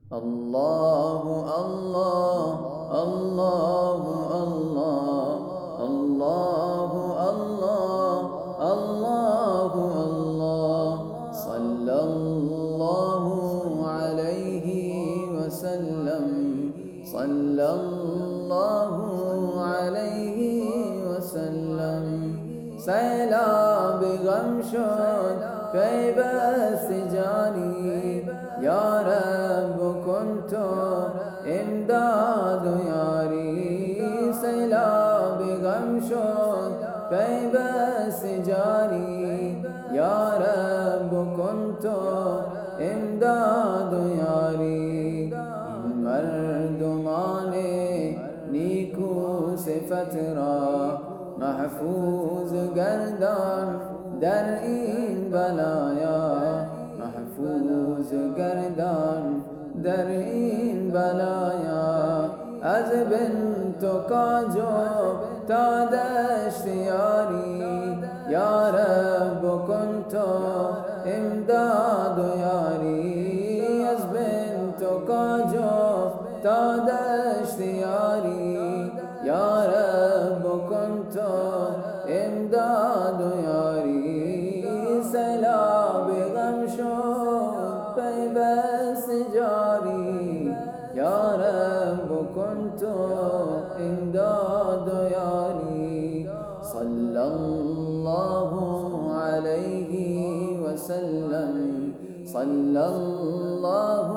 الله الله الله الله الله الله الله الله صلى الله عليه وسلم صلى الله عليه وسلم سیلاب غم شد پی بست جانی یا رب کن تو امداد و یاری سیلاب غم شد پی بست جانی یا رب کن تو امداد و یاری مردمان نیکو صفت را محفوظ گردان در این بلایا محفوظ گردان در این بلایا از بنت و کاجو تا دشت یاری یا رب کن تو امداد و یاری از بنت و کاجو تا دشت یاری یا رب کن تو امداد و یاری سیلاب غم شد پی بست جاری یا رب کن تو امداد و یاری صلی الله علیه وسلم صلی الله